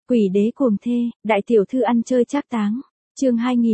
Quỷ đế cuồng thê, đại tiểu thư ăn chơi trác táng. Chương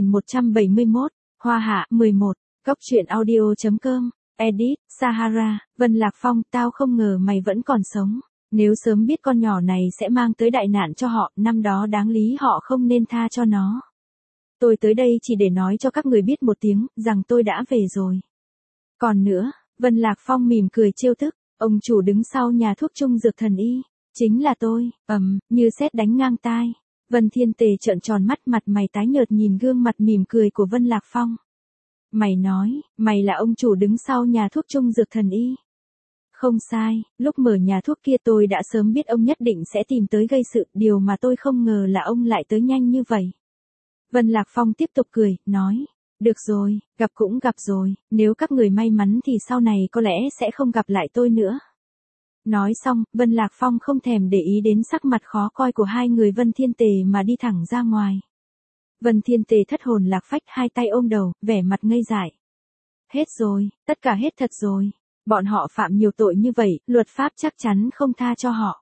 2171, Hoa Hạ 11, Góc truyện audio.com, Edit, Sahara, Vân Lạc Phong, tao không ngờ mày vẫn còn sống. Nếu sớm biết con nhỏ này sẽ mang tới đại nạn cho họ, năm đó đáng lý họ không nên tha cho nó. Tôi tới đây chỉ để nói cho các người biết một tiếng, rằng tôi đã về rồi. Còn nữa, Vân Lạc Phong mỉm cười trêu tức, ông chủ đứng sau nhà thuốc Trung Dược Thần Y. Chính là tôi, như sét đánh ngang tai. Vân Thiên Tề trợn tròn mắt, mặt mày tái nhợt nhìn gương mặt mỉm cười của Vân Lạc Phong. Mày nói, mày là ông chủ đứng sau nhà thuốc Trung Dược Thần Y. Không sai, lúc mở nhà thuốc kia tôi đã sớm biết ông nhất định sẽ tìm tới gây sự, điều mà tôi không ngờ là ông lại tới nhanh như vậy. Vân Lạc Phong tiếp tục cười, nói, được rồi, gặp cũng gặp rồi, nếu các người may mắn thì sau này có lẽ sẽ không gặp lại tôi nữa. Nói xong, Vân Lạc Phong không thèm để ý đến sắc mặt khó coi của hai người Vân Thiên Tề mà đi thẳng ra ngoài. Vân Thiên Tề thất hồn lạc phách, hai tay ôm đầu, vẻ mặt ngây dại. Hết rồi, tất cả hết thật rồi. Bọn họ phạm nhiều tội như vậy, luật pháp chắc chắn không tha cho họ.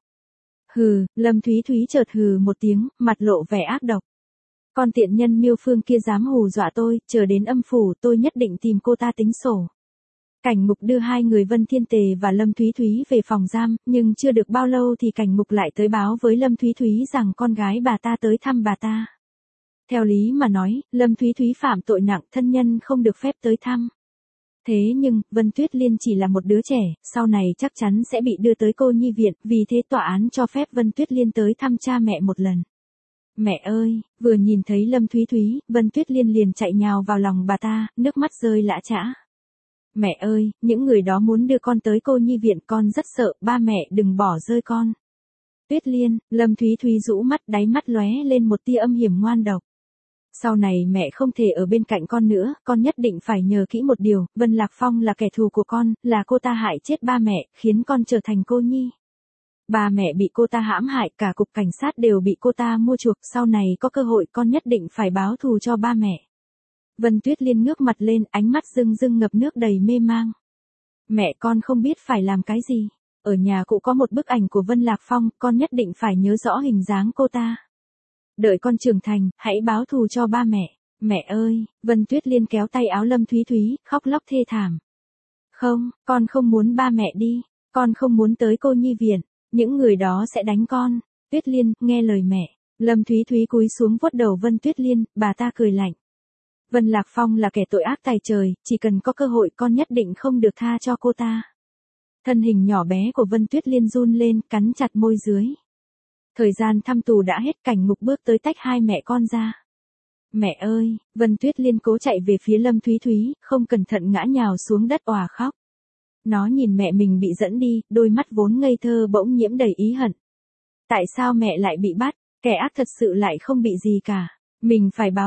Hừ, Lâm Thúy Thúy chợt hừ một tiếng, mặt lộ vẻ ác độc. Con tiện nhân Miêu Phương kia dám hù dọa tôi, chờ đến âm phủ tôi nhất định tìm cô ta tính sổ. Cảnh Ngục đưa hai người Vân Thiên Tề và Lâm Thúy Thúy về phòng giam, nhưng chưa được bao lâu thì Cảnh Ngục lại tới báo với Lâm Thúy Thúy rằng con gái bà ta tới thăm bà ta. Theo lý mà nói, Lâm Thúy Thúy phạm tội nặng, thân nhân không được phép tới thăm. Thế nhưng, Vân Tuyết Liên chỉ là một đứa trẻ, sau này chắc chắn sẽ bị đưa tới cô nhi viện, vì thế tòa án cho phép Vân Tuyết Liên tới thăm cha mẹ một lần. Mẹ ơi, vừa nhìn thấy Lâm Thúy Thúy, Vân Tuyết Liên liền chạy nhào vào lòng bà ta, nước mắt rơi lã chã. Mẹ ơi, những người đó muốn đưa con tới cô nhi viện, con rất sợ, ba mẹ đừng bỏ rơi con. Tuyết Liên, Lâm Thúy Thúy rũ mắt, đáy mắt lóe lên một tia âm hiểm ngoan độc. Sau này mẹ không thể ở bên cạnh con nữa, con nhất định phải nhớ kỹ một điều, Vân Lạc Phong là kẻ thù của con, là cô ta hại chết ba mẹ, khiến con trở thành cô nhi. Ba mẹ bị cô ta hãm hại, cả cục cảnh sát đều bị cô ta mua chuộc, sau này có cơ hội con nhất định phải báo thù cho ba mẹ. Vân Tuyết Liên ngước mặt lên, ánh mắt rưng rưng ngập nước đầy mê mang. Mẹ con không biết phải làm cái gì. Ở nhà cụ có một bức ảnh của Vân Lạc Phong, con nhất định phải nhớ rõ hình dáng cô ta. Đợi con trưởng thành, hãy báo thù cho ba mẹ. Mẹ ơi, Vân Tuyết Liên kéo tay áo Lâm Thúy Thúy, khóc lóc thê thảm. Không, con không muốn ba mẹ đi. Con không muốn tới cô nhi viện. Những người đó sẽ đánh con. Tuyết Liên, nghe lời mẹ. Lâm Thúy Thúy cúi xuống vuốt đầu Vân Tuyết Liên, bà ta cười lạnh. Vân Lạc Phong là kẻ tội ác tày trời, chỉ cần có cơ hội con nhất định không được tha cho cô ta. Thân hình nhỏ bé của Vân Tuyết Liên run lên, cắn chặt môi dưới. Thời gian thăm tù đã hết, Cảnh Ngục bước tới tách hai mẹ con ra. Mẹ ơi, Vân Tuyết Liên cố chạy về phía Lâm Thúy Thúy, không cẩn thận ngã nhào xuống đất òa khóc. Nó nhìn mẹ mình bị dẫn đi, đôi mắt vốn ngây thơ bỗng nhiễm đầy ý hận. Tại sao mẹ lại bị bắt, kẻ ác thật sự lại không bị gì cả. Mình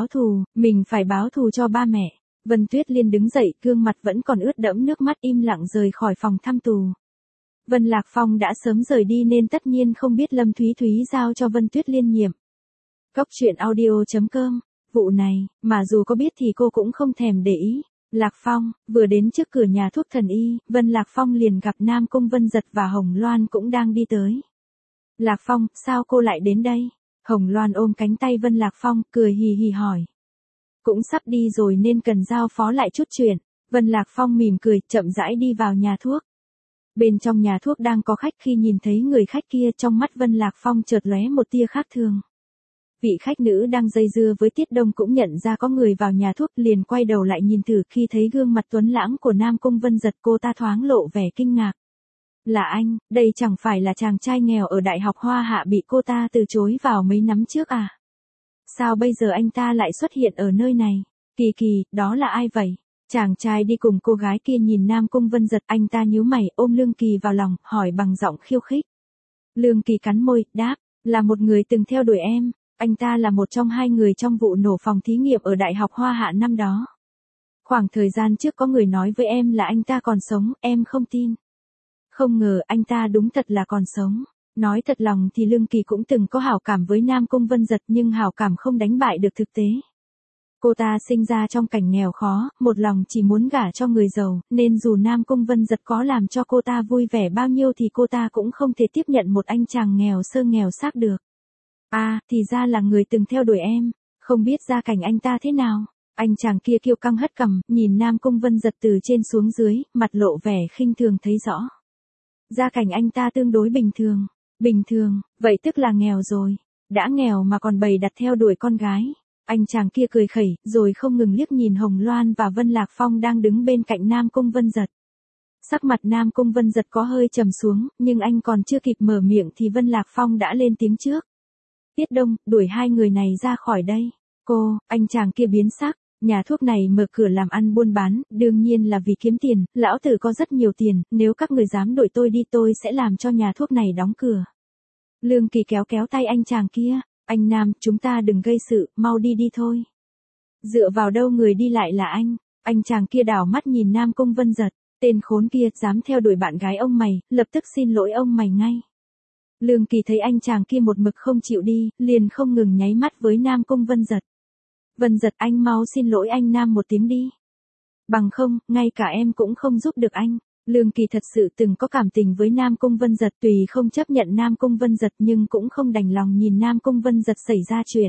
phải báo thù cho ba mẹ. Vân Tuyết Liên đứng dậy, gương mặt vẫn còn ướt đẫm nước mắt, im lặng rời khỏi phòng thăm tù. Vân Lạc Phong đã sớm rời đi nên tất nhiên không biết Lâm Thúy Thúy giao cho Vân Tuyết Liên nhiệm. Góc truyện audio.com, vụ này, mà dù có biết thì cô cũng không thèm để ý. Lạc Phong, vừa đến trước cửa nhà thuốc Thần Y, Vân Lạc Phong liền gặp Nam Cung Vân Giật và Hồng Loan cũng đang đi tới. Lạc Phong, sao cô lại đến đây? Hồng Loan ôm cánh tay Vân Lạc Phong, cười hì hì hỏi. Cũng sắp đi rồi nên cần giao phó lại chút chuyện. Vân Lạc Phong mỉm cười, chậm rãi đi vào nhà thuốc. Bên trong nhà thuốc đang có khách, khi nhìn thấy người khách kia, trong mắt Vân Lạc Phong chợt lóe một tia khác thường. Vị khách nữ đang dây dưa với Tiết Đông cũng nhận ra có người vào nhà thuốc, liền quay đầu lại nhìn thử, khi thấy gương mặt tuấn lãng của Nam Cung Vân Giật, cô ta thoáng lộ vẻ kinh ngạc. Là anh, đây chẳng phải là chàng trai nghèo ở Đại học Hoa Hạ bị cô ta từ chối vào mấy năm trước à? Sao bây giờ anh ta lại xuất hiện ở nơi này? Kỳ Kỳ, đó là ai vậy? Chàng trai đi cùng cô gái kia nhìn Nam Cung Vân Giật, anh ta nhíu mày, ôm Lương Kỳ vào lòng, hỏi bằng giọng khiêu khích. Lương Kỳ cắn môi, đáp, là một người từng theo đuổi em, anh ta là một trong hai người trong vụ nổ phòng thí nghiệm ở Đại học Hoa Hạ năm đó. Khoảng thời gian trước có người nói với em là anh ta còn sống, em không tin. Không ngờ anh ta đúng thật là còn sống. Nói thật lòng thì Lương Kỳ cũng từng có hảo cảm với Nam Cung Vân Giật, nhưng hảo cảm không đánh bại được thực tế. Cô ta sinh ra trong cảnh nghèo khó, một lòng chỉ muốn gả cho người giàu, nên dù Nam Cung Vân Giật có làm cho cô ta vui vẻ bao nhiêu thì cô ta cũng không thể tiếp nhận một anh chàng nghèo sơ nghèo xác được. À, thì ra là người từng theo đuổi em, không biết gia cảnh anh ta thế nào. Anh chàng kia kiêu căng hất cằm, nhìn Nam Cung Vân Giật từ trên xuống dưới, mặt lộ vẻ khinh thường thấy rõ. Gia cảnh anh ta tương đối bình thường. Bình thường, vậy tức là nghèo rồi. Đã nghèo mà còn bày đặt theo đuổi con gái. Anh chàng kia cười khẩy, rồi không ngừng liếc nhìn Hồng Loan và Vân Lạc Phong đang đứng bên cạnh Nam Cung Vân Giật. Sắc mặt Nam Cung Vân Giật có hơi trầm xuống, nhưng anh còn chưa kịp mở miệng thì Vân Lạc Phong đã lên tiếng trước. Tiết Đông, đuổi hai người này ra khỏi đây. Cô, anh chàng kia biến sắc, nhà thuốc này mở cửa làm ăn buôn bán, đương nhiên là vì kiếm tiền, lão tử có rất nhiều tiền, nếu các người dám đuổi tôi đi tôi sẽ làm cho nhà thuốc này đóng cửa. Lương Kỳ kéo kéo tay anh chàng kia, anh Nam, chúng ta đừng gây sự, mau đi đi thôi. Dựa vào đâu người đi lại là anh chàng kia đảo mắt nhìn Nam Cung Vân Giật, tên khốn kia dám theo đuổi bạn gái ông mày, lập tức xin lỗi ông mày ngay. Lương Kỳ thấy anh chàng kia một mực không chịu đi, liền không ngừng nháy mắt với Nam Cung Vân Giật. Vân Giật anh mau xin lỗi anh Nam một tiếng đi. Bằng không, ngay cả em cũng không giúp được anh. Lương Kỳ thật sự từng có cảm tình với Nam Cung Vân Giật, tùy không chấp nhận Nam Cung Vân Giật nhưng cũng không đành lòng nhìn Nam Cung Vân Giật xảy ra chuyện.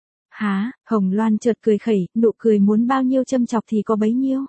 Hả, Hồng Loan chợt cười khẩy, nụ cười muốn bao nhiêu châm chọc thì có bấy nhiêu.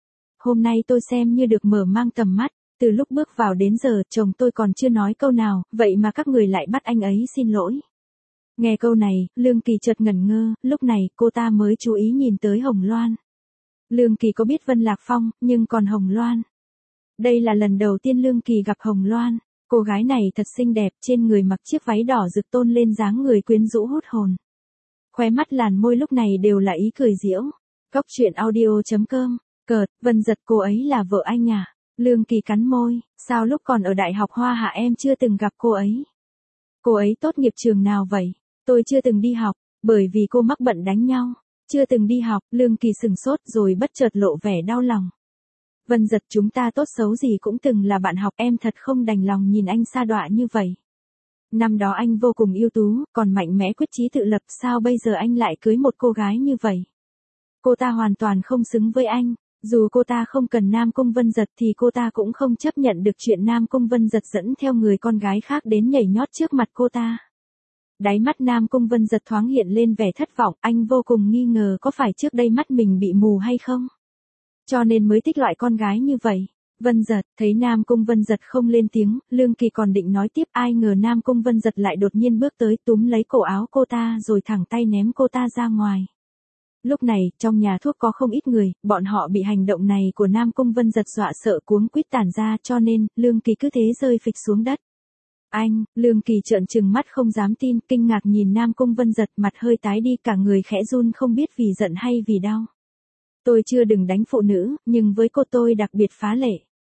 Hôm nay tôi xem như được mở mang tầm mắt, từ lúc bước vào đến giờ chồng tôi còn chưa nói câu nào, vậy mà các người lại bắt anh ấy xin lỗi. Nghe câu này, Lương Kỳ chợt ngẩn ngơ, lúc này cô ta mới chú ý nhìn tới Hồng Loan. Lương Kỳ có biết Vân Lạc Phong, nhưng còn Hồng Loan. Đây là lần đầu tiên Lương Kỳ gặp Hồng Loan, cô gái này thật xinh đẹp, trên người mặc chiếc váy đỏ rực tôn lên dáng người quyến rũ hút hồn. Khóe mắt làn môi lúc này đều là ý cười giễu. Cốc truyện audio.com, cợt, Vân Giật cô ấy là vợ anh à? Lương Kỳ cắn môi, sao lúc còn ở Đại học Hoa Hạ em chưa từng gặp cô ấy? Cô ấy tốt nghiệp trường nào vậy? Tôi chưa từng đi học, bởi vì cô mắc bệnh đánh nhau. Chưa từng đi học, Lương Kỳ sừng sốt rồi bất chợt lộ vẻ đau lòng. Vân Giật chúng ta tốt xấu gì cũng từng là bạn học, em thật không đành lòng nhìn anh sa đọa như vậy. Năm đó anh vô cùng ưu tú, còn mạnh mẽ quyết chí tự lập, sao bây giờ anh lại cưới một cô gái như vậy? Cô ta hoàn toàn không xứng với anh, dù cô ta không cần Nam Cung Vân Giật thì cô ta cũng không chấp nhận được chuyện Nam Cung Vân Giật dẫn theo người con gái khác đến nhảy nhót trước mặt cô ta. Đáy mắt Nam Cung Vân Giật thoáng hiện lên vẻ thất vọng, anh vô cùng nghi ngờ có phải trước đây mắt mình bị mù hay không? Cho nên mới thích loại con gái như vậy. Vân Giật, thấy Nam Cung Vân Giật không lên tiếng, Lương Kỳ còn định nói tiếp, ai ngờ Nam Cung Vân Giật lại đột nhiên bước tới túm lấy cổ áo cô ta rồi thẳng tay ném cô ta ra ngoài. Lúc này, trong nhà thuốc có không ít người, bọn họ bị hành động này của Nam Cung Vân Giật dọa sợ cuống quýt tản ra, cho nên, Lương Kỳ cứ thế rơi phịch xuống đất. Anh, Lương Kỳ trợn trừng mắt không dám tin, kinh ngạc nhìn Nam Cung Vân Giật, mặt hơi tái đi, cả người khẽ run không biết vì giận hay vì đau. Tôi chưa đừng đánh phụ nữ, nhưng với cô tôi đặc biệt phá lệ.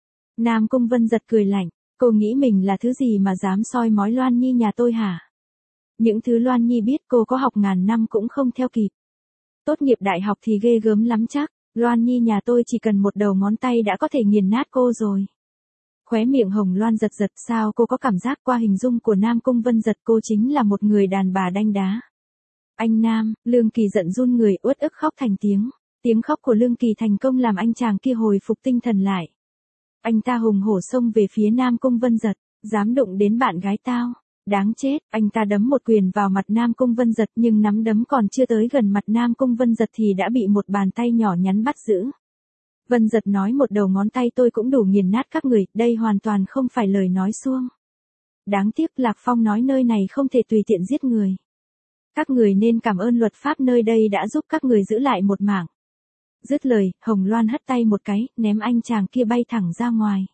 Nam Cung Vân Giật cười lạnh, cô nghĩ mình là thứ gì mà dám soi mói Loan Nhi nhà tôi hả? Những thứ Loan Nhi biết cô có học ngàn năm cũng không theo kịp. Tốt nghiệp đại học thì ghê gớm lắm chắc, Loan Nhi nhà tôi chỉ cần một đầu ngón tay đã có thể nghiền nát cô rồi. Khóe miệng Hồng Loan giật giật, sao cô có cảm giác qua hình dung của Nam Cung Vân Giật cô chính là một người đàn bà đanh đá. Anh Nam, Lương Kỳ giận run người uất ức khóc thành tiếng. Tiếng khóc của Lương Kỳ thành công làm anh chàng kia hồi phục tinh thần lại. Anh ta hùng hổ xông về phía Nam Cung Vân Giật, dám đụng đến bạn gái tao. Đáng chết, anh ta đấm một quyền vào mặt Nam Cung Vân Giật nhưng nắm đấm còn chưa tới gần mặt Nam Cung Vân Giật thì đã bị một bàn tay nhỏ nhắn bắt giữ. Vân Giật nói một đầu ngón tay tôi cũng đủ nghiền nát các người, đây hoàn toàn không phải lời nói suông. Đáng tiếc Lạc Phong nói nơi này không thể tùy tiện giết người. Các người nên cảm ơn luật pháp nơi đây đã giúp các người giữ lại một mạng. Dứt lời, Hồng Loan hất tay một cái, ném anh chàng kia bay thẳng ra ngoài.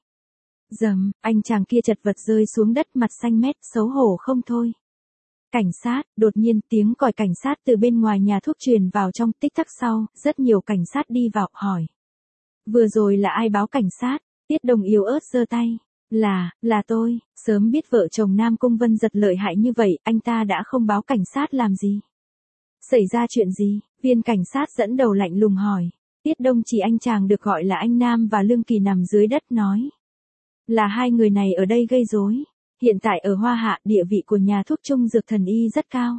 Dầm, anh chàng kia chật vật rơi xuống đất mặt xanh mét, xấu hổ không thôi. Cảnh sát, đột nhiên tiếng còi cảnh sát từ bên ngoài nhà thuốc truyền vào trong, tích tắc sau, rất nhiều cảnh sát đi vào, hỏi. Vừa rồi là ai báo cảnh sát? Tiết Đồng yếu ớt giơ tay. Là tôi, sớm biết vợ chồng Nam Cung Vân Giật lợi hại như vậy, anh ta đã không báo cảnh sát làm gì? Xảy ra chuyện gì? Viên cảnh sát dẫn đầu lạnh lùng hỏi. Tiết Đông chỉ anh chàng được gọi là anh Nam và Lương Kỳ nằm dưới đất nói. Là hai người này ở đây gây rối. Hiện tại ở Hoa Hạ, địa vị của nhà thuốc Trung Dược Thần Y rất cao.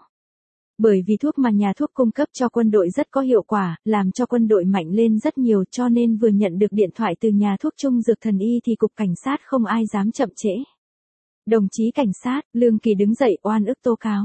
Bởi vì thuốc mà nhà thuốc cung cấp cho quân đội rất có hiệu quả, làm cho quân đội mạnh lên rất nhiều, cho nên vừa nhận được điện thoại từ nhà thuốc Trung Dược Thần Y thì cục cảnh sát không ai dám chậm trễ. Đồng chí cảnh sát, Lương Kỳ đứng dậy oan ức tố cáo.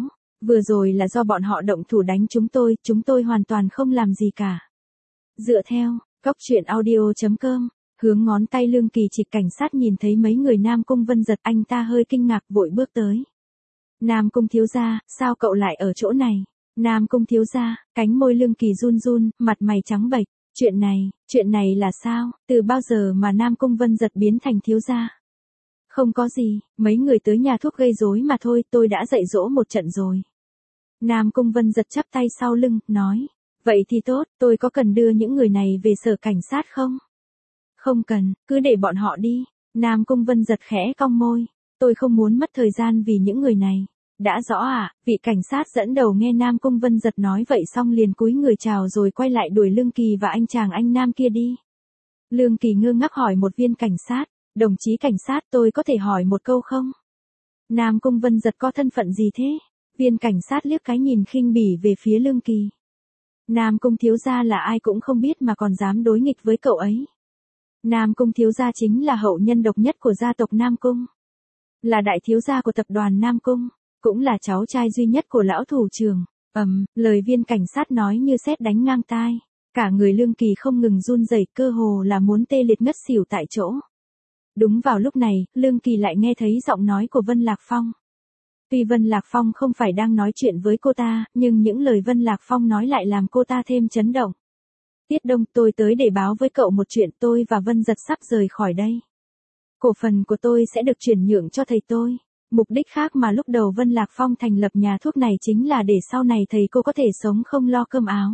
Vừa rồi là do bọn họ động thủ đánh chúng tôi hoàn toàn không làm gì cả. Dựa theo, Cóc truyện audio.com, hướng ngón tay Lương Kỳ chỉ cảnh sát nhìn thấy mấy người Nam Cung Vân Giật, anh ta hơi kinh ngạc vội bước tới. Nam Cung thiếu gia, sao cậu lại ở chỗ này? Nam Cung thiếu gia, cánh môi Lương Kỳ run run, mặt mày trắng bệch. Chuyện này là sao? Từ bao giờ mà Nam Cung Vân Giật biến thành thiếu gia? Không có gì, mấy người tới nhà thuốc gây rối mà thôi, tôi đã dạy dỗ một trận rồi. Nam Cung Vân Giật chắp tay sau lưng, nói. Vậy thì tốt, tôi có cần đưa những người này về sở cảnh sát không? Không cần, cứ để bọn họ đi. Nam Cung Vân Giật khẽ cong môi. Tôi không muốn mất thời gian vì những người này. Đã rõ à, vị cảnh sát dẫn đầu nghe Nam Cung Vân Giật nói vậy xong liền cúi người chào rồi quay lại đuổi Lương Kỳ và anh chàng anh nam kia đi. Lương Kỳ ngơ ngác hỏi một viên cảnh sát, đồng chí cảnh sát tôi có thể hỏi một câu không? Nam Cung Vân Giật có thân phận gì thế? Viên cảnh sát liếc cái nhìn khinh bỉ về phía Lương Kỳ. Nam Cung thiếu gia là ai cũng không biết mà còn dám đối nghịch với cậu ấy. Nam Cung thiếu gia chính là hậu nhân độc nhất của gia tộc Nam Cung. Là đại thiếu gia của tập đoàn Nam Cung, cũng là cháu trai duy nhất của lão thủ trưởng. Lời viên cảnh sát nói như sét đánh ngang tai. Cả người Lương Kỳ không ngừng run rẩy, cơ hồ là muốn tê liệt ngất xỉu tại chỗ. Đúng vào lúc này, Lương Kỳ lại nghe thấy giọng nói của Vân Lạc Phong. Tuy Vân Lạc Phong không phải đang nói chuyện với cô ta, nhưng những lời Vân Lạc Phong nói lại làm cô ta thêm chấn động. Tiết Đông, tôi tới để báo với cậu một chuyện, tôi và Vân Giật sắp rời khỏi đây. Cổ phần của tôi sẽ được chuyển nhượng cho thầy tôi. Mục đích khác mà lúc đầu Vân Lạc Phong thành lập nhà thuốc này chính là để sau này thầy cô có thể sống không lo cơm áo.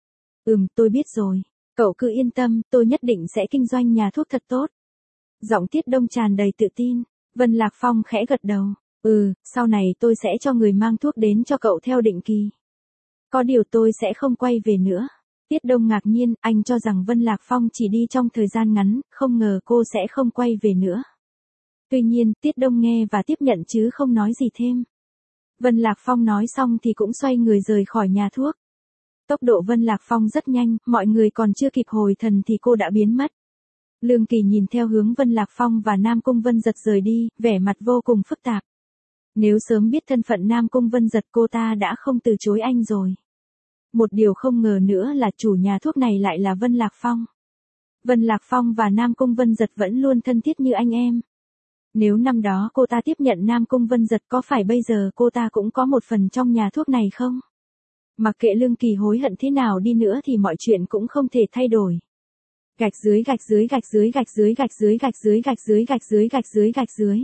Tôi biết rồi. Cậu cứ yên tâm, tôi nhất định sẽ kinh doanh nhà thuốc thật tốt. Giọng Tiết Đông tràn đầy tự tin. Vân Lạc Phong khẽ gật đầu. Sau này tôi sẽ cho người mang thuốc đến cho cậu theo định kỳ. Có điều tôi sẽ không quay về nữa. Tiết Đông ngạc nhiên, anh cho rằng Vân Lạc Phong chỉ đi trong thời gian ngắn, không ngờ cô sẽ không quay về nữa. Tuy nhiên, Tiết Đông nghe và tiếp nhận chứ không nói gì thêm. Vân Lạc Phong nói xong thì cũng xoay người rời khỏi nhà thuốc. Tốc độ Vân Lạc Phong rất nhanh, mọi người còn chưa kịp hồi thần thì cô đã biến mất. Lương Kỳ nhìn theo hướng Vân Lạc Phong và Nam Cung Vân Giật rời đi, vẻ mặt vô cùng phức tạp. Nếu sớm biết thân phận Nam Cung Vân Giật cô ta đã không từ chối anh rồi. Một điều không ngờ nữa là chủ nhà thuốc này lại là Vân Lạc Phong. Vân Lạc Phong và Nam Cung Vân Giật vẫn luôn thân thiết như anh em. Nếu năm đó cô ta tiếp nhận Nam Cung Vân Giật có phải bây giờ cô ta cũng có một phần trong nhà thuốc này không? Mặc kệ Lương Kỳ hối hận thế nào đi nữa thì mọi chuyện cũng không thể thay đổi. Gạch dưới gạch dưới gạch dưới gạch dưới gạch dưới gạch dưới gạch dưới gạch dưới gạch dưới gạch dưới.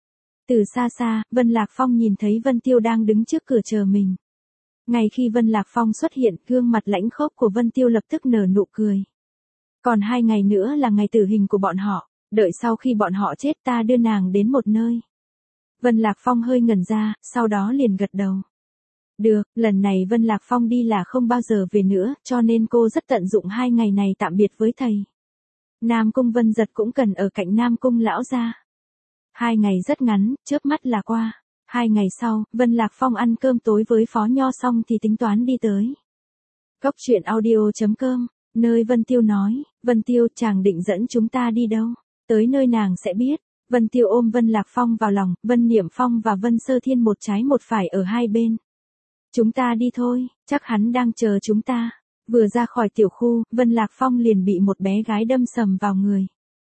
Từ xa xa, Vân Lạc Phong nhìn thấy Vân Tiêu đang đứng trước cửa chờ mình. Ngay khi Vân Lạc Phong xuất hiện, gương mặt lãnh khốc của Vân Tiêu lập tức nở nụ cười. Còn 2 ngày nữa là ngày tử hình của bọn họ, đợi sau khi bọn họ chết ta đưa nàng đến một nơi. Vân Lạc Phong hơi ngẩn ra, sau đó liền gật đầu. Được, lần này Vân Lạc Phong đi là không bao giờ về nữa, cho nên cô rất tận dụng 2 ngày này tạm biệt với thầy. Nam Cung Vân Giật cũng cần ở cạnh Nam Cung lão gia. 2 ngày rất ngắn, chớp mắt là qua. 2 ngày sau, Vân Lạc Phong ăn cơm tối với Phó Nho xong thì tính toán đi tới Cóc truyện audio.com, nơi Vân Tiêu nói. Vân Tiêu, chàng định dẫn chúng ta đi đâu? Tới nơi nàng sẽ biết. Vân Tiêu ôm Vân Lạc Phong vào lòng, Vân Niệm Phong và Vân Sơ Thiên một trái một phải ở hai bên. Chúng ta đi thôi, chắc hắn đang chờ chúng ta. Vừa ra khỏi tiểu khu, Vân Lạc Phong liền bị một bé gái đâm sầm vào người.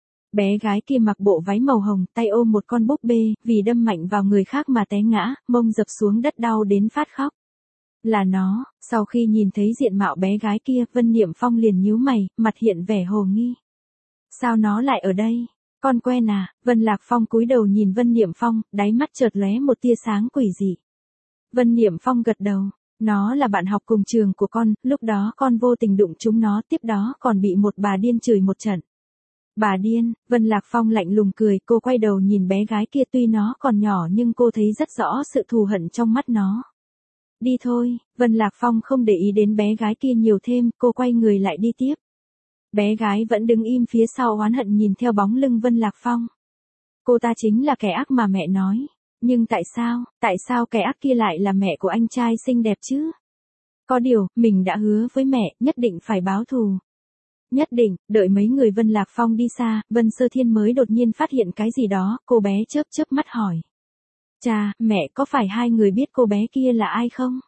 Bé gái kia mặc bộ váy màu hồng, tay ôm một con búp bê, vì đâm mạnh vào người khác mà té ngã, mông dập xuống đất đau đến phát khóc. Là nó, sau khi nhìn thấy diện mạo bé gái kia, Vân Niệm Phong liền nhíu mày, mặt hiện vẻ hồ nghi. Sao nó lại ở đây? Con quen à? Vân Lạc Phong cúi đầu nhìn Vân Niệm Phong, đáy mắt chợt lóe một tia sáng quỷ dị. Vân Niệm Phong gật đầu. Nó là bạn học cùng trường của con, lúc đó con vô tình đụng chúng nó, tiếp đó còn bị một bà điên chửi một trận. Bà điên? Vân Lạc Phong lạnh lùng cười, cô quay đầu nhìn bé gái kia, tuy nó còn nhỏ nhưng cô thấy rất rõ sự thù hận trong mắt nó. Đi thôi, Vân Lạc Phong không để ý đến bé gái kia nhiều thêm, cô quay người lại đi tiếp. Bé gái vẫn đứng im phía sau oán hận nhìn theo bóng lưng Vân Lạc Phong. Cô ta chính là kẻ ác mà mẹ nói. Nhưng tại sao kẻ ác kia lại là mẹ của anh trai xinh đẹp chứ? Có điều, mình đã hứa với mẹ, nhất định phải báo thù. Nhất định, đợi mấy người Vân Lạc Phong đi xa, Vân Sơ Thiên mới đột nhiên phát hiện cái gì đó, cô bé chớp chớp mắt hỏi. Cha, mẹ có phải hai người biết cô bé kia là ai không?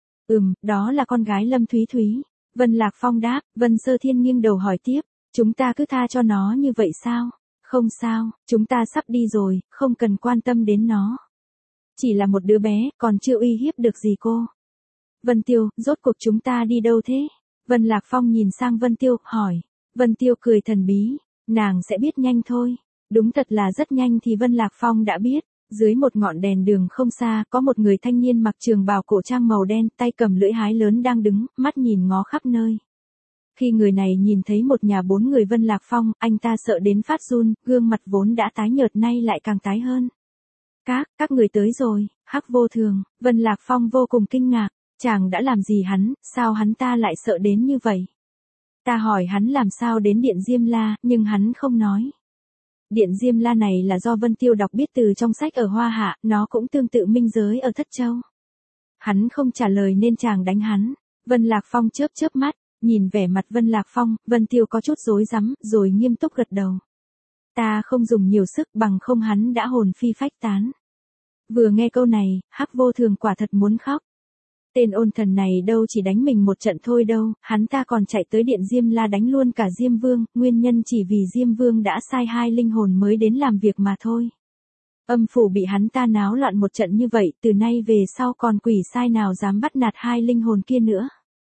Đó là con gái Lâm Thúy Thúy. Vân Lạc Phong đáp, Vân Sơ Thiên nghiêng đầu hỏi tiếp, chúng ta cứ tha cho nó như vậy sao? Không sao, chúng ta sắp đi rồi, không cần quan tâm đến nó. Chỉ là một đứa bé, còn chưa uy hiếp được gì cô. Vân Tiêu, rốt cuộc chúng ta đi đâu thế? Vân Lạc Phong nhìn sang Vân Tiêu, hỏi. Vân Tiêu cười thần bí, nàng sẽ biết nhanh thôi. Đúng thật là rất nhanh thì Vân Lạc Phong đã biết. Dưới một ngọn đèn đường không xa, có một người thanh niên mặc trường bào cổ trang màu đen, tay cầm lưỡi hái lớn đang đứng, mắt nhìn ngó khắp nơi. Khi người này nhìn thấy một nhà 4 người Vân Lạc Phong, anh ta sợ đến phát run, gương mặt vốn đã tái nhợt nay lại càng tái hơn. Các người tới rồi, Hắc Vô Thường. Vân Lạc Phong vô cùng kinh ngạc, chàng đã làm gì hắn, sao hắn ta lại sợ đến như vậy? Ta hỏi hắn làm sao đến Điện Diêm La, nhưng hắn không nói. Điện Diêm La này là do Vân Tiêu đọc biết từ trong sách ở Hoa Hạ, nó cũng tương tự minh giới ở Thất Châu. Hắn không trả lời nên chàng đánh hắn. Vân Lạc Phong chớp mắt, nhìn vẻ mặt Vân Lạc Phong, Vân Tiêu có chút rối rắm, rồi nghiêm túc gật đầu. Ta không dùng nhiều sức, bằng không hắn đã hồn phi phách tán. Vừa nghe câu này, Hắc Vô Thường quả thật muốn khóc. Tên ôn thần này đâu chỉ đánh mình một trận thôi đâu, hắn ta còn chạy tới Điện Diêm La đánh luôn cả Diêm Vương, nguyên nhân chỉ vì Diêm Vương đã sai 2 linh hồn mới đến làm việc mà thôi. Âm phủ bị hắn ta náo loạn một trận như vậy, từ nay về sau còn quỷ sai nào dám bắt nạt 2 linh hồn kia nữa.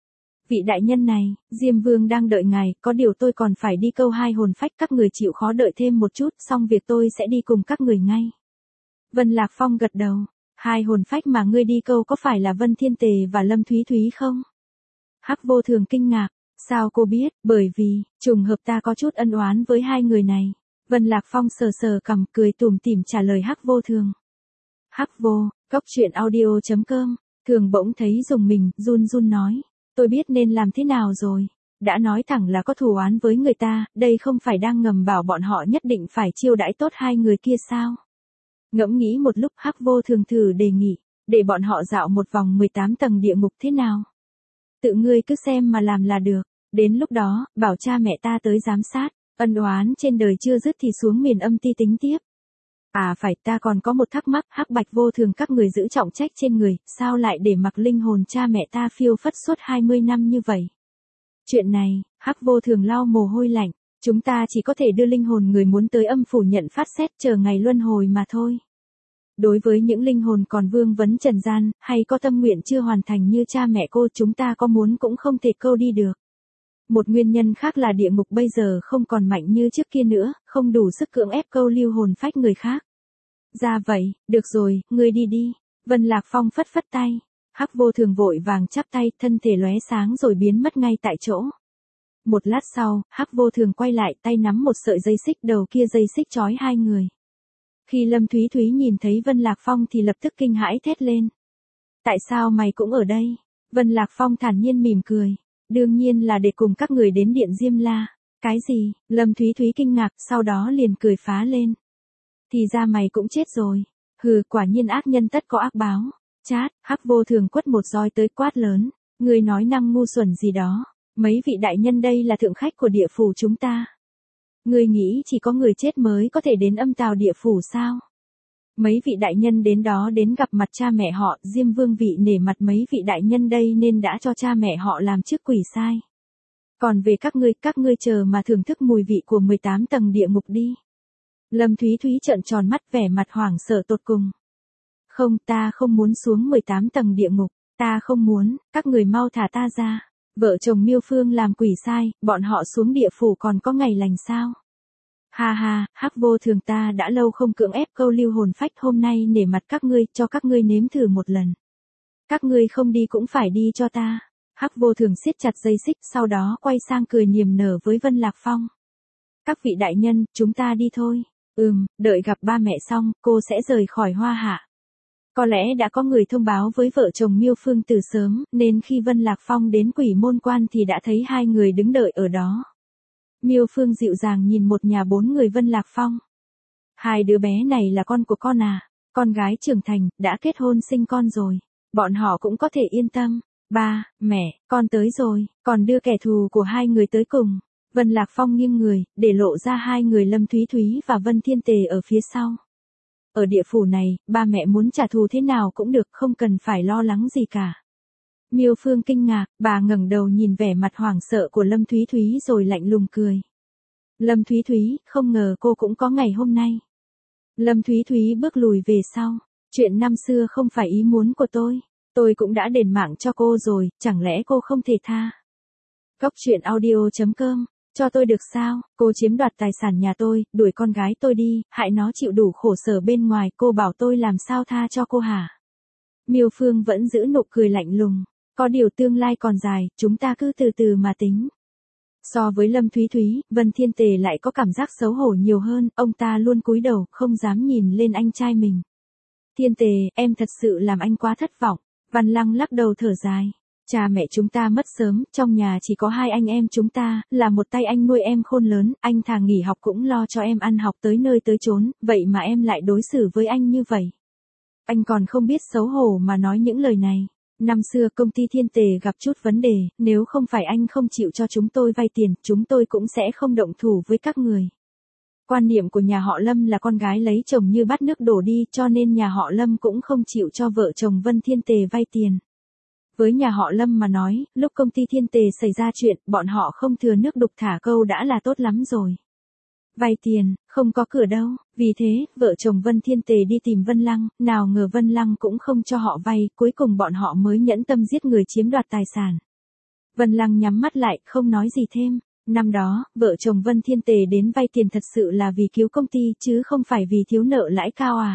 Vị đại nhân này, Diêm Vương đang đợi ngài, có điều tôi còn phải đi câu 2 hồn phách, các người chịu khó đợi thêm một chút, xong việc tôi sẽ đi cùng các người ngay. Vân Lạc Phong gật đầu. 2 hồn phách mà ngươi đi câu có phải là Vân Thiên Tề và Lâm Thúy Thúy không? Hắc Vô Thường kinh ngạc, sao cô biết? Bởi vì, trùng hợp ta có chút ân oán với 2 người này. Vân Lạc Phong sờ cằm cười tủm tỉm trả lời Hắc Vô Thường. Hắc Vô, Goctruyện.audio.com, Thường bỗng thấy rùng mình, run nói. Tôi biết nên làm thế nào rồi. Đã nói thẳng là có thù oán với người ta, đây không phải đang ngầm bảo bọn họ nhất định phải chiêu đãi tốt 2 người kia sao? Ngẫm nghĩ một lúc, Hắc Vô Thường thử đề nghị, để bọn họ dạo một vòng 18 tầng địa ngục thế nào? Tự ngươi cứ xem mà làm là được, đến lúc đó, bảo cha mẹ ta tới giám sát, ân oán trên đời chưa dứt thì xuống miền âm ti tính tiếp. À phải, ta còn có một thắc mắc, Hắc Bạch Vô Thường các người giữ trọng trách trên người, sao lại để mặc linh hồn cha mẹ ta phiêu phất suốt 20 năm như vậy? Chuyện này, Hắc Vô Thường lau mồ hôi lạnh. Chúng ta chỉ có thể đưa linh hồn người muốn tới âm phủ nhận phát xét chờ ngày luân hồi mà thôi. Đối với những linh hồn còn vương vấn trần gian, hay có tâm nguyện chưa hoàn thành như cha mẹ cô, chúng ta có muốn cũng không thể câu đi được. Một nguyên nhân khác là địa ngục bây giờ không còn mạnh như trước kia nữa, không đủ sức cưỡng ép câu lưu hồn phách người khác. Ra vậy, được rồi, ngươi đi đi. Vân Lạc Phong phất tay. Hắc Vô Thường vội vàng chắp tay, thân thể lóe sáng rồi biến mất ngay tại chỗ. Một lát sau, Hắc Vô Thường quay lại, tay nắm một sợi dây xích, đầu kia dây xích trói 2 người. Khi Lâm Thúy Thúy nhìn thấy Vân Lạc Phong thì lập tức kinh hãi thét lên. Tại sao mày cũng ở đây? Vân Lạc Phong thản nhiên mỉm cười. Đương nhiên là để cùng các người đến Điện Diêm La. Cái gì? Lâm Thúy Thúy kinh ngạc, sau đó liền cười phá lên. Thì ra mày cũng chết rồi. Hừ, quả nhiên ác nhân tất có ác báo. Chát, Hắc Vô Thường quất một roi tới quát lớn. Ngươi nói năng ngu xuẩn gì đó. Mấy vị đại nhân đây là thượng khách của địa phủ chúng ta. Ngươi nghĩ chỉ có người chết mới có thể đến âm tào địa phủ sao? Mấy vị đại nhân đến đó đến gặp mặt cha mẹ họ, Diêm Vương vị nể mặt mấy vị đại nhân đây nên đã cho cha mẹ họ làm chức quỷ sai. Còn về các ngươi chờ mà thưởng thức mùi vị của 18 tầng địa ngục đi. Lâm Thúy Thúy trợn tròn mắt vẻ mặt hoảng sợ tột cùng. Không, ta không muốn xuống 18 tầng địa ngục, ta không muốn, các người mau thả ta ra. Vợ chồng Miêu Phương làm quỷ sai, bọn họ xuống địa phủ còn có ngày lành sao? Ha ha, Hắc Vô Thường ta đã lâu không cưỡng ép câu lưu hồn phách, hôm nay nể mặt các ngươi, cho các ngươi nếm thử một lần. Các ngươi không đi cũng phải đi cho ta. Hắc Vô Thường siết chặt dây xích, sau đó quay sang cười niềm nở với Vân Lạc Phong. Các vị đại nhân, chúng ta đi thôi. Đợi gặp ba mẹ xong, cô sẽ rời khỏi Hoa Hạ. Có lẽ đã có người thông báo với vợ chồng Miêu Phương từ sớm, nên khi Vân Lạc Phong đến Quỷ Môn Quan thì đã thấy 2 người đứng đợi ở đó. Miêu Phương dịu dàng nhìn một nhà 4 người Vân Lạc Phong. 2 đứa bé này là con của con à? Con gái trưởng thành, đã kết hôn sinh con rồi. Bọn họ cũng có thể yên tâm. Ba, mẹ, con tới rồi, còn đưa kẻ thù của 2 người tới cùng. Vân Lạc Phong nghiêng người, để lộ ra 2 người Lâm Thúy Thúy và Vân Thiên Tề ở phía sau. Ở địa phủ này, ba mẹ muốn trả thù thế nào cũng được, không cần phải lo lắng gì cả. Miêu Phương kinh ngạc, bà ngẩng đầu nhìn vẻ mặt hoảng sợ của Lâm Thúy Thúy rồi lạnh lùng cười. Lâm Thúy Thúy, không ngờ cô cũng có ngày hôm nay. Lâm Thúy Thúy bước lùi về sau. Chuyện năm xưa không phải ý muốn của tôi cũng đã đền mạng cho cô rồi, chẳng lẽ cô không thể tha. Góc truyện audio.com, cho tôi được sao, cô chiếm đoạt tài sản nhà tôi, đuổi con gái tôi đi, hại nó chịu đủ khổ sở bên ngoài, cô bảo tôi làm sao tha cho cô hả? Miêu Phương vẫn giữ nụ cười lạnh lùng, có điều tương lai còn dài, chúng ta cứ từ từ mà tính. So với Lâm Thúy Thúy, Vân Thiên Tề lại có cảm giác xấu hổ nhiều hơn, ông ta luôn cúi đầu, không dám nhìn lên anh trai mình. Thiên Tề, em thật sự làm anh quá thất vọng. Văn Lăng lắc đầu thở dài. Cha mẹ chúng ta mất sớm, trong nhà chỉ có hai anh em chúng ta, là một tay anh nuôi em khôn lớn, anh thà nghỉ học cũng lo cho em ăn học tới nơi tới chốn, vậy mà em lại đối xử với anh như vậy. Anh còn không biết xấu hổ mà nói những lời này. Năm xưa công ty Thiên Tề gặp chút vấn đề, nếu không phải anh không chịu cho chúng tôi vay tiền, chúng tôi cũng sẽ không động thủ với các người. Quan niệm của nhà họ Lâm là con gái lấy chồng như bát nước đổ đi, cho nên nhà họ Lâm cũng không chịu cho vợ chồng Vân Thiên Tề vay tiền. Với nhà họ Lâm mà nói, lúc công ty Thiên Tề xảy ra chuyện, bọn họ không thừa nước đục thả câu đã là tốt lắm rồi. Vay tiền, không có cửa đâu, vì thế, vợ chồng Vân Thiên Tề đi tìm Vân Lăng, nào ngờ Vân Lăng cũng không cho họ vay, cuối cùng bọn họ mới nhẫn tâm giết người chiếm đoạt tài sản. Vân Lăng nhắm mắt lại, không nói gì thêm. Năm đó, vợ chồng Vân Thiên Tề đến vay tiền thật sự là vì cứu công ty chứ không phải vì thiếu nợ lãi cao à.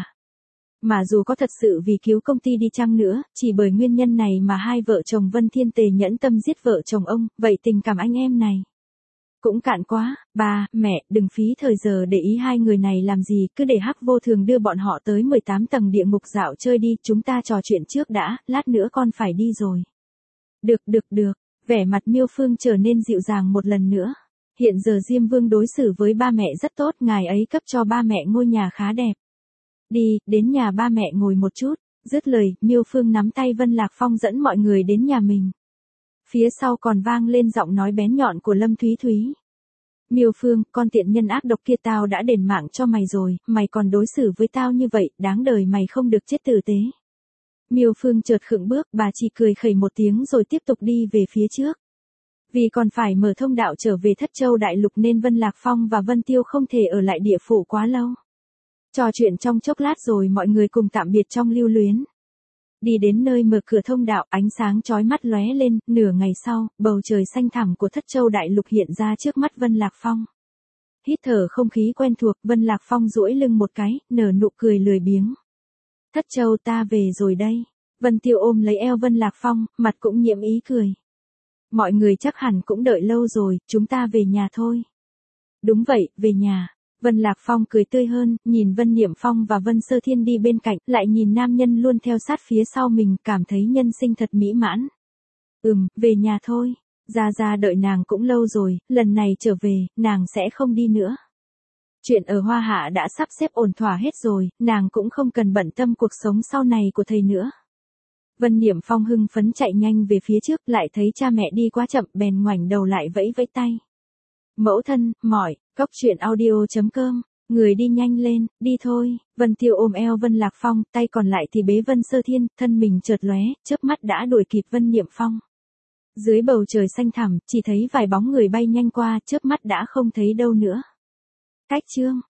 Mà dù có thật sự vì cứu công ty đi chăng nữa, chỉ bởi nguyên nhân này mà hai vợ chồng Vân Thiên Tề nhẫn tâm giết vợ chồng ông, vậy tình cảm anh em này cũng cạn quá. Ba, mẹ, đừng phí thời giờ để ý hai người này làm gì, cứ để Hắc Vô Thường đưa bọn họ tới 18 tầng địa ngục dạo chơi đi, chúng ta trò chuyện trước đã, lát nữa con phải đi rồi. Được. Vẻ mặt Miêu Phương trở nên dịu dàng một lần nữa. Hiện giờ Diêm Vương đối xử với ba mẹ rất tốt, ngài ấy cấp cho ba mẹ ngôi nhà khá đẹp. Đi, đến nhà ba mẹ ngồi một chút. Dứt lời, Miêu Phương nắm tay Vân Lạc Phong dẫn mọi người đến nhà mình. Phía sau còn vang lên giọng nói bén nhọn của Lâm Thúy Thúy. Miêu Phương, con tiện nhân ác độc kia, tao đã đền mạng cho mày rồi, mày còn đối xử với tao như vậy, đáng đời mày không được chết tử tế. Miêu Phương chợt khựng bước, bà chỉ cười khẩy một tiếng rồi tiếp tục đi về phía trước. Vì còn phải mở thông đạo trở về Thất Châu Đại Lục nên Vân Lạc Phong và Vân Tiêu không thể ở lại địa phủ quá lâu. Trò chuyện trong chốc lát rồi mọi người cùng tạm biệt trong lưu luyến. Đi đến nơi mở cửa thông đạo, ánh sáng chói mắt lóe lên, nửa ngày sau, bầu trời xanh thẳm của Thất Châu Đại Lục hiện ra trước mắt Vân Lạc Phong. Hít thở không khí quen thuộc, Vân Lạc Phong duỗi lưng một cái, nở nụ cười lười biếng. Thất Châu, ta về rồi đây. Vân Tiêu ôm lấy eo Vân Lạc Phong, mặt cũng nhiễm ý cười. Mọi người chắc hẳn cũng đợi lâu rồi, chúng ta về nhà thôi. Đúng vậy, về nhà. Vân Lạc Phong cười tươi hơn, nhìn Vân Niệm Phong và Vân Sơ Thiên đi bên cạnh, lại nhìn nam nhân luôn theo sát phía sau mình, cảm thấy nhân sinh thật mỹ mãn. Về nhà thôi. Gia đợi nàng cũng lâu rồi, lần này trở về, nàng sẽ không đi nữa. Chuyện ở Hoa Hạ đã sắp xếp ổn thỏa hết rồi, nàng cũng không cần bận tâm cuộc sống sau này của thầy nữa. Vân Niệm Phong hưng phấn chạy nhanh về phía trước, lại thấy cha mẹ đi quá chậm, bèn ngoảnh đầu lại vẫy vẫy tay. Mẫu thân, mỏi, góc truyện audio.com, người đi nhanh lên, đi thôi. Vân Tiêu ôm eo Vân Lạc Phong, tay còn lại thì bế Vân Sơ Thiên, thân mình chợt lóe, chớp mắt đã đuổi kịp Vân Niệm Phong. Dưới bầu trời xanh thẳm, chỉ thấy vài bóng người bay nhanh qua, chớp mắt đã không thấy đâu nữa. Cách chương